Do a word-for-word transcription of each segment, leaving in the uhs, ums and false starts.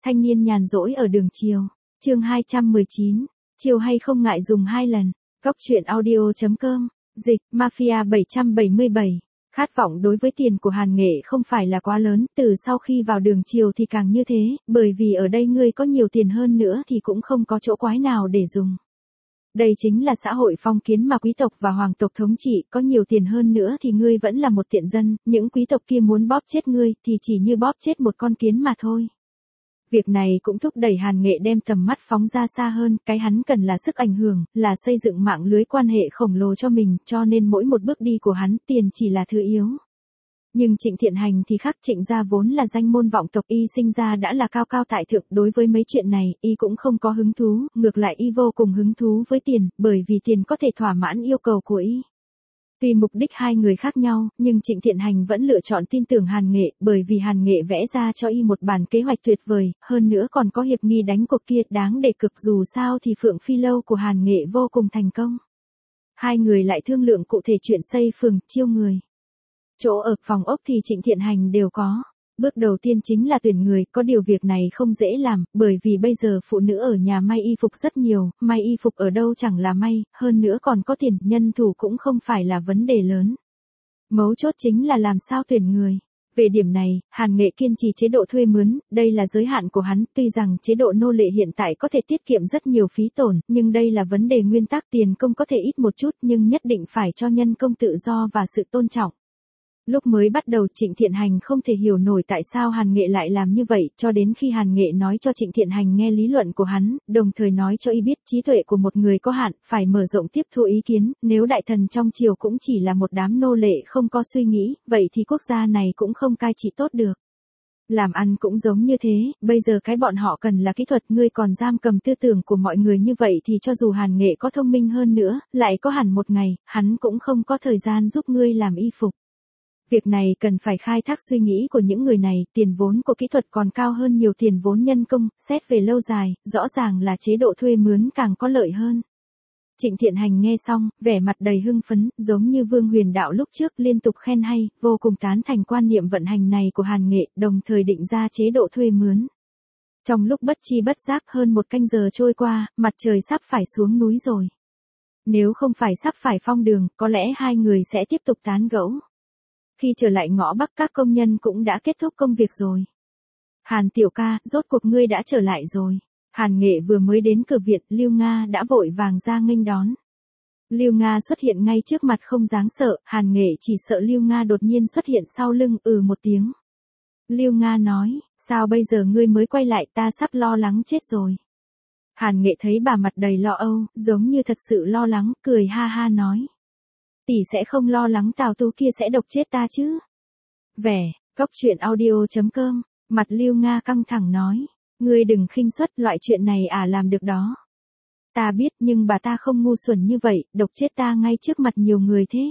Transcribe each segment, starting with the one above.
Thanh niên nhàn rỗi ở đường chiều. Chương hai trăm mười chín. Chiều hay không ngại dùng hai lần. Góc truyện audio chấm com. Dịch, Mafia bảy trăm bảy mươi bảy. Khát vọng đối với tiền của Hàn Nghệ không phải là quá lớn, từ sau khi vào đường chiều thì càng như thế, bởi vì ở đây ngươi có nhiều tiền hơn nữa thì cũng không có chỗ quái nào để dùng. Đây chính là xã hội phong kiến mà quý tộc và hoàng tộc thống trị, có nhiều tiền hơn nữa thì ngươi vẫn là một tiện dân, những quý tộc kia muốn bóp chết ngươi thì chỉ như bóp chết một con kiến mà thôi. Việc này cũng thúc đẩy Hàn Nghệ đem tầm mắt phóng ra xa hơn, cái hắn cần là sức ảnh hưởng, là xây dựng mạng lưới quan hệ khổng lồ cho mình, cho nên mỗi một bước đi của hắn, tiền chỉ là thứ yếu. Nhưng Trịnh Thiện Hành thì khác, Trịnh gia vốn là danh môn vọng tộc, y sinh ra đã là cao cao tại thượng, đối với mấy chuyện này, y cũng không có hứng thú, ngược lại y vô cùng hứng thú với tiền, bởi vì tiền có thể thỏa mãn yêu cầu của y. Tuy mục đích hai người khác nhau, nhưng Trịnh Thiện Hành vẫn lựa chọn tin tưởng Hàn Nghệ, bởi vì Hàn Nghệ vẽ ra cho y một bản kế hoạch tuyệt vời, hơn nữa còn có hiệp nghi đánh cuộc kia, đáng để cực, dù sao thì Phượng Phi Lâu của Hàn Nghệ vô cùng thành công. Hai người lại thương lượng cụ thể chuyện xây phường, chiêu người. Chỗ ở, phòng ốc thì Trịnh Thiện Hành đều có. Bước đầu tiên chính là tuyển người, có điều việc này không dễ làm, bởi vì bây giờ phụ nữ ở nhà may y phục rất nhiều, may y phục ở đâu chẳng là may, hơn nữa còn có tiền, nhân thủ cũng không phải là vấn đề lớn. Mấu chốt chính là làm sao tuyển người. Về điểm này, Hàn Nghệ kiên trì chế độ thuê mướn, đây là giới hạn của hắn, tuy rằng chế độ nô lệ hiện tại có thể tiết kiệm rất nhiều phí tổn, nhưng đây là vấn đề nguyên tắc, tiền công có thể ít một chút nhưng nhất định phải cho nhân công tự do và sự tôn trọng. Lúc mới bắt đầu Trịnh Thiện Hành không thể hiểu nổi tại sao Hàn Nghệ lại làm như vậy, cho đến khi Hàn Nghệ nói cho Trịnh Thiện Hành nghe lý luận của hắn, đồng thời nói cho y biết trí tuệ của một người có hạn, phải mở rộng tiếp thu ý kiến, nếu đại thần trong triều cũng chỉ là một đám nô lệ không có suy nghĩ, vậy thì quốc gia này cũng không cai trị tốt được. Làm ăn cũng giống như thế, bây giờ cái bọn họ cần là kỹ thuật, ngươi còn giam cầm tư tưởng của mọi người như vậy thì cho dù Hàn Nghệ có thông minh hơn nữa, lại có hẳn một ngày, hắn cũng không có thời gian giúp ngươi làm y phục. Việc này cần phải khai thác suy nghĩ của những người này, tiền vốn của kỹ thuật còn cao hơn nhiều tiền vốn nhân công, xét về lâu dài, rõ ràng là chế độ thuê mướn càng có lợi hơn. Trịnh Thiện Hành nghe xong, vẻ mặt đầy hưng phấn, giống như Vương Huyền Đạo lúc trước liên tục khen hay, vô cùng tán thành quan niệm vận hành này của Hàn Nghệ, đồng thời định ra chế độ thuê mướn. Trong lúc bất chi bất giác hơn một canh giờ trôi qua, mặt trời sắp phải xuống núi rồi. Nếu không phải sắp phải phong đường, có lẽ hai người sẽ tiếp tục tán gẫu. Khi trở lại ngõ Bắc các công nhân cũng đã kết thúc công việc rồi. Hàn tiểu ca, rốt cuộc ngươi đã trở lại rồi. Hàn Nghệ vừa mới đến cửa viện, Lưu Nga đã vội vàng ra nghênh đón. Lưu Nga xuất hiện ngay trước mặt không dáng sợ, Hàn Nghệ chỉ sợ Lưu Nga đột nhiên xuất hiện sau lưng, ừ một tiếng. Lưu Nga nói, sao bây giờ ngươi mới quay lại, ta sắp lo lắng chết rồi. Hàn Nghệ thấy bà mặt đầy lo âu, giống như thật sự lo lắng, cười ha ha nói. Tỷ sẽ không lo lắng Tào Tú kia sẽ độc chết ta chứ. Vẻ, góc truyện audio chấm com, mặt Lưu Nga căng thẳng nói. Ngươi đừng khinh suất, loại chuyện này à làm được đó. Ta biết nhưng bà ta không ngu xuẩn như vậy, độc chết ta ngay trước mặt nhiều người thế.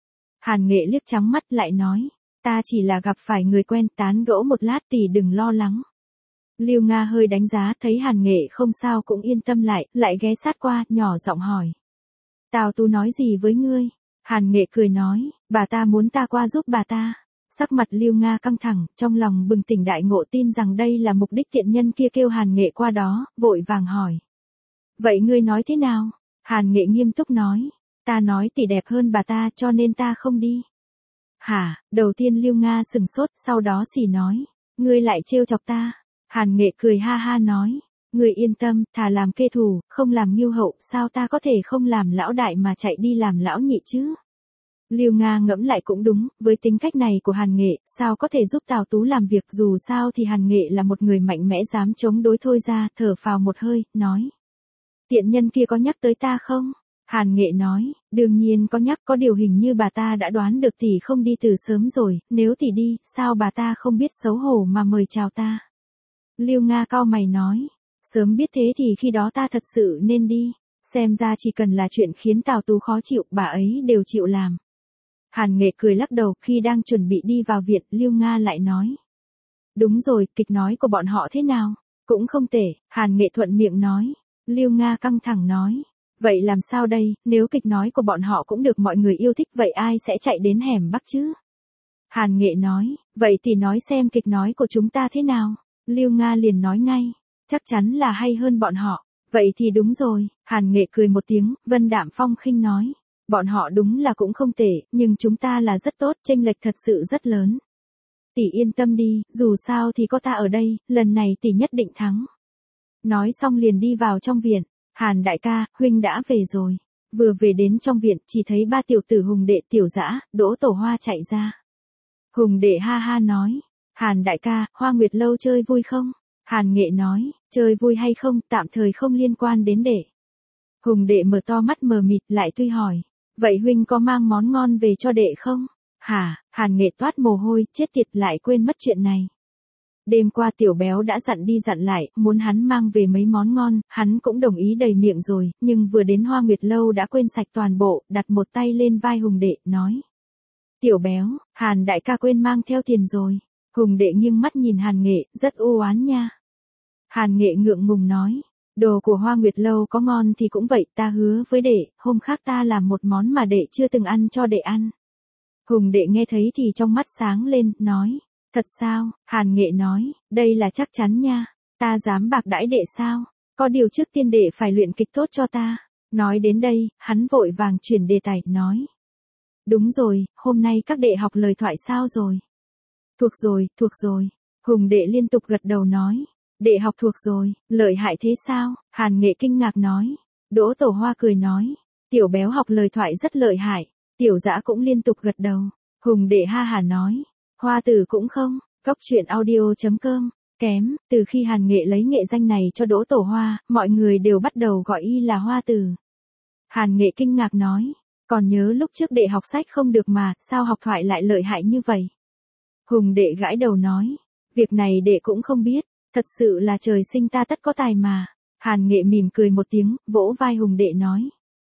Hàn Nghệ liếc trắng mắt lại nói. Ta chỉ là gặp phải người quen, tán gẫu một lát, tỷ đừng lo lắng. Lưu Nga hơi đánh giá, thấy Hàn Nghệ không sao cũng yên tâm lại, lại ghé sát qua, nhỏ giọng hỏi. Tào Tú nói gì với ngươi? Hàn Nghệ cười nói, bà ta muốn ta qua giúp bà ta. Sắc mặt Lưu Nga căng thẳng, trong lòng bừng tỉnh đại ngộ, tin rằng đây là mục đích tiện nhân kia kêu Hàn Nghệ qua đó, vội vàng hỏi. Vậy ngươi nói thế nào? Hàn Nghệ nghiêm túc nói, ta nói tỷ đẹp hơn bà ta cho nên ta không đi. Hả? Đầu tiên Lưu Nga sừng sốt, sau đó xì nói, ngươi lại trêu chọc ta. Hàn Nghệ cười ha ha nói, ngươi yên tâm, thà làm kê thù, không làm nghiêu hậu, sao ta có thể không làm lão đại mà chạy đi làm lão nhị chứ? Lưu Nga ngẫm lại cũng đúng, với tính cách này của Hàn Nghệ, sao có thể giúp Tào Tú làm việc, dù sao thì Hàn Nghệ là một người mạnh mẽ dám chống đối thôi ra, thở phào một hơi, nói. Tiện nhân kia có nhắc tới ta không? Hàn Nghệ nói, đương nhiên có nhắc, có điều hình như bà ta đã đoán được tỷ không đi từ sớm rồi, nếu tỷ đi, sao bà ta không biết xấu hổ mà mời chào ta? Lưu Nga cau mày nói. Sớm biết thế thì khi đó ta thật sự nên đi, xem ra chỉ cần là chuyện khiến Tào Tú khó chịu, bà ấy đều chịu làm. Hàn Nghệ cười lắc đầu, khi đang chuẩn bị đi vào viện, Lưu Nga lại nói. Đúng rồi, kịch nói của bọn họ thế nào? Cũng không tệ, Hàn Nghệ thuận miệng nói. Lưu Nga căng thẳng nói. Vậy làm sao đây, nếu kịch nói của bọn họ cũng được mọi người yêu thích, vậy ai sẽ chạy đến hẻm Bắc chứ? Hàn Nghệ nói, vậy thì nói xem kịch nói của chúng ta thế nào? Lưu Nga liền nói ngay, chắc chắn là hay hơn bọn họ. Vậy thì đúng rồi, Hàn Nghệ cười một tiếng, Vân Đạm Phong khinh nói. Bọn họ đúng là cũng không tệ, nhưng chúng ta là rất tốt, chênh lệch thật sự rất lớn. Tỷ yên tâm đi, dù sao thì có ta ở đây, lần này tỷ nhất định thắng. Nói xong liền đi vào trong viện. Hàn đại ca, huynh đã về rồi. Vừa về đến trong viện, chỉ thấy ba tiểu tử Hùng đệ, Tiểu Dã, Đỗ Tổ Hoa chạy ra. Hùng đệ ha ha nói, Hàn đại ca, Hoa Nguyệt lâu chơi vui không? Hàn Nghệ nói, chơi vui hay không, tạm thời không liên quan đến đệ. Hùng đệ mở to mắt mờ mịt lại tuy hỏi, vậy huynh có mang món ngon về cho đệ không? Hả, Hàn Nghệ toát mồ hôi, chết tiệt lại quên mất chuyện này. Đêm qua Tiểu Béo đã dặn đi dặn lại, muốn hắn mang về mấy món ngon, hắn cũng đồng ý đầy miệng rồi, nhưng vừa đến Hoa Nguyệt lâu đã quên sạch toàn bộ, đặt một tay lên vai Hùng đệ, nói. Tiểu Béo, Hàn đại ca quên mang theo tiền rồi. Hùng đệ nghiêng mắt nhìn Hàn Nghệ, rất u oán nha. Hàn Nghệ ngượng ngùng nói, đồ của Hoa Nguyệt lâu có ngon thì cũng vậy, ta hứa với đệ, hôm khác ta làm một món mà đệ chưa từng ăn cho đệ ăn. Hùng đệ nghe thấy thì trong mắt sáng lên, nói, thật sao? Hàn Nghệ nói, đây là chắc chắn nha, ta dám bạc đãi đệ sao? Có điều trước tiên đệ phải luyện kịch tốt cho ta. Nói đến đây, hắn vội vàng chuyển đề tài, nói. Đúng rồi, hôm nay các đệ học lời thoại sao rồi? Thuộc rồi, thuộc rồi. Hùng đệ liên tục gật đầu nói. Đệ học thuộc rồi, lợi hại thế sao? Hàn Nghệ kinh ngạc nói. Đỗ Tổ Hoa cười nói. Tiểu Béo học lời thoại rất lợi hại. Tiểu Dã cũng liên tục gật đầu. Hùng đệ ha hả nói. Hoa Tử cũng không. Cóc truyện audio chấm com. Kém, từ khi Hàn Nghệ lấy nghệ danh này cho Đỗ Tổ Hoa, mọi người đều bắt đầu gọi y là Hoa Tử. Hàn Nghệ kinh ngạc nói. Còn nhớ lúc trước đệ học sách không được mà, sao học thoại lại lợi hại như vậy? Hùng đệ gãi đầu nói. Việc này đệ cũng không biết. Thật sự là trời sinh ta tất có tài mà. Hàn Nghệ mỉm cười một tiếng, vỗ vai Hùng đệ nói.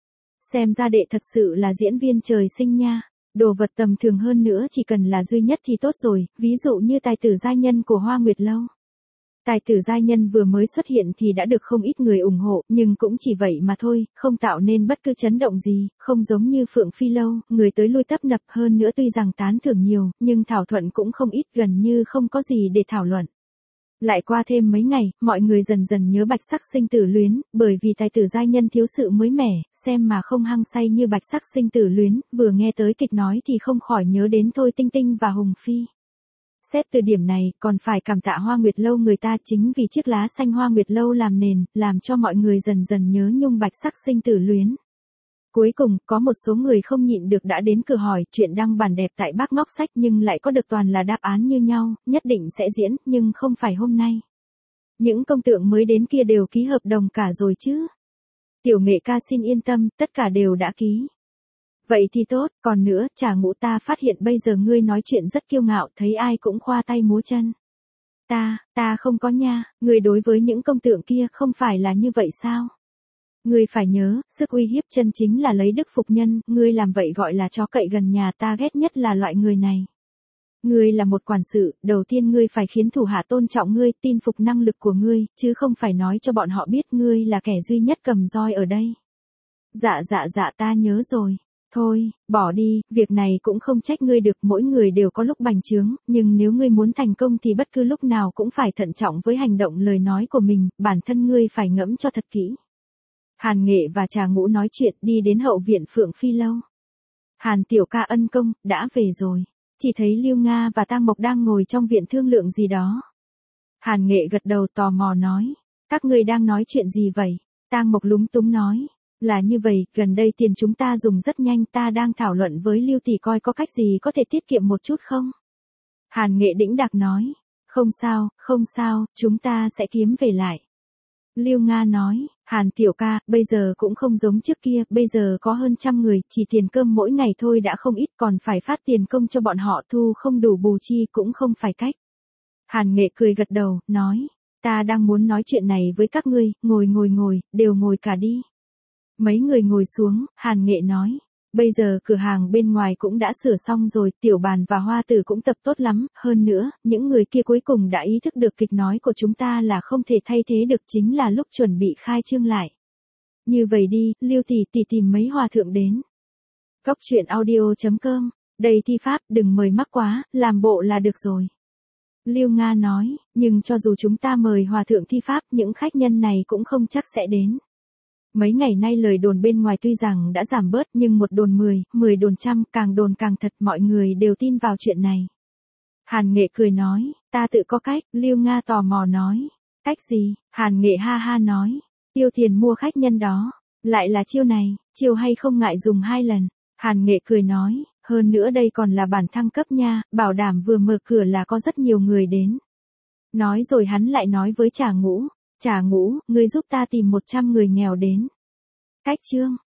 Xem ra đệ thật sự là diễn viên trời sinh nha. Đồ vật tầm thường hơn nữa chỉ cần là duy nhất thì tốt rồi, ví dụ như tài tử giai nhân của Hoa Nguyệt lâu. Tài tử giai nhân vừa mới xuất hiện thì đã được không ít người ủng hộ, nhưng cũng chỉ vậy mà thôi, không tạo nên bất cứ chấn động gì, không giống như Phượng Phi lâu, người tới lui tấp nập hơn nữa tuy rằng tán thưởng nhiều, nhưng thảo thuận cũng không ít, gần như không có gì để thảo luận. Lại qua thêm mấy ngày, mọi người dần dần nhớ Bạch Sắc Sinh Tử Luyến, bởi vì tài tử giai nhân thiếu sự mới mẻ, xem mà không hăng say như Bạch Sắc Sinh Tử Luyến, vừa nghe tới kịch nói thì không khỏi nhớ đến Thôi Tinh Tinh và Hùng Phi. Xét từ điểm này, còn phải cảm tạ Hoa Nguyệt lâu người ta, chính vì chiếc lá xanh Hoa Nguyệt lâu làm nền, làm cho mọi người dần dần nhớ nhung Bạch Sắc Sinh Tử Luyến. Cuối cùng, có một số người không nhịn được đã đến cửa hỏi chuyện đăng bản đẹp tại Bác Ngóc Sách nhưng lại có được toàn là đáp án như nhau, nhất định sẽ diễn, nhưng không phải hôm nay. Những công tượng mới đến kia đều ký hợp đồng cả rồi chứ. Tiểu Nghệ ca xin yên tâm, tất cả đều đã ký. Vậy thì tốt, còn nữa, Trà Ngũ, ta phát hiện bây giờ ngươi nói chuyện rất kiêu ngạo, thấy ai cũng khoa tay múa chân. Ta, ta không có nha, ngươi đối với những công tượng kia không phải là như vậy sao? Ngươi phải nhớ, sức uy hiếp chân chính là lấy đức phục nhân, ngươi làm vậy gọi là chó cậy gần nhà, ta ghét nhất là loại người này. Ngươi là một quản sự, đầu tiên ngươi phải khiến thủ hạ tôn trọng ngươi, tin phục năng lực của ngươi, chứ không phải nói cho bọn họ biết ngươi là kẻ duy nhất cầm roi ở đây. Dạ dạ dạ ta nhớ rồi. Thôi, bỏ đi, việc này cũng không trách ngươi được, mỗi người đều có lúc bành trướng, nhưng nếu ngươi muốn thành công thì bất cứ lúc nào cũng phải thận trọng với hành động lời nói của mình, bản thân ngươi phải ngẫm cho thật kỹ. Hàn Nghệ và Trà Ngũ nói chuyện đi đến hậu viện Phượng Phi lâu. Hàn tiểu ca ân công, đã về rồi. Chỉ thấy Lưu Nga và Tang Mộc đang ngồi trong viện thương lượng gì đó. Hàn Nghệ gật đầu tò mò nói. Các ngươi đang nói chuyện gì vậy? Tang Mộc lúng túng nói. Là như vậy, gần đây tiền chúng ta dùng rất nhanh, ta đang thảo luận với Lưu tỷ coi có cách gì có thể tiết kiệm một chút không? Hàn Nghệ đĩnh đạc nói. Không sao, không sao, chúng ta sẽ kiếm về lại. Lưu Nga nói, Hàn tiểu ca, bây giờ cũng không giống trước kia, bây giờ có hơn trăm người, chỉ tiền cơm mỗi ngày thôi đã không ít, còn phải phát tiền công cho bọn họ, thu không đủ bù chi cũng không phải cách. Hàn Nghệ cười gật đầu, nói, ta đang muốn nói chuyện này với các ngươi, ngồi ngồi ngồi, đều ngồi cả đi. Mấy người ngồi xuống, Hàn Nghệ nói. Bây giờ cửa hàng bên ngoài cũng đã sửa xong rồi, Tiểu Bàn và Hoa Tử cũng tập tốt lắm, hơn nữa, những người kia cuối cùng đã ý thức được kịch nói của chúng ta là không thể thay thế được, chính là lúc chuẩn bị khai trương lại. Như vậy đi, Lưu tỷ tỷ tìm mấy hòa thượng đến. Cóc truyện audio chấm com, đây thi pháp, đừng mời mắc quá, làm bộ là được rồi. Lưu Nga nói, nhưng cho dù chúng ta mời hòa thượng thi pháp, những khách nhân này cũng không chắc sẽ đến. Mấy ngày nay lời đồn bên ngoài tuy rằng đã giảm bớt nhưng một đồn mười, mười đồn trăm, càng đồn càng thật, mọi người đều tin vào chuyện này. Hàn Nghệ cười nói, ta tự có cách. Lưu Nga tò mò nói, cách gì? Hàn Nghệ ha ha nói, tiêu tiền mua khách nhân đó. Lại là chiêu này, chiêu hay không ngại dùng hai lần. Hàn Nghệ cười nói, hơn nữa đây còn là bản thăng cấp nha, bảo đảm vừa mở cửa là có rất nhiều người đến. Nói rồi hắn lại nói với Trà Ngũ, Trà Ngũ, ngươi giúp ta tìm một trăm người nghèo đến. Cách chương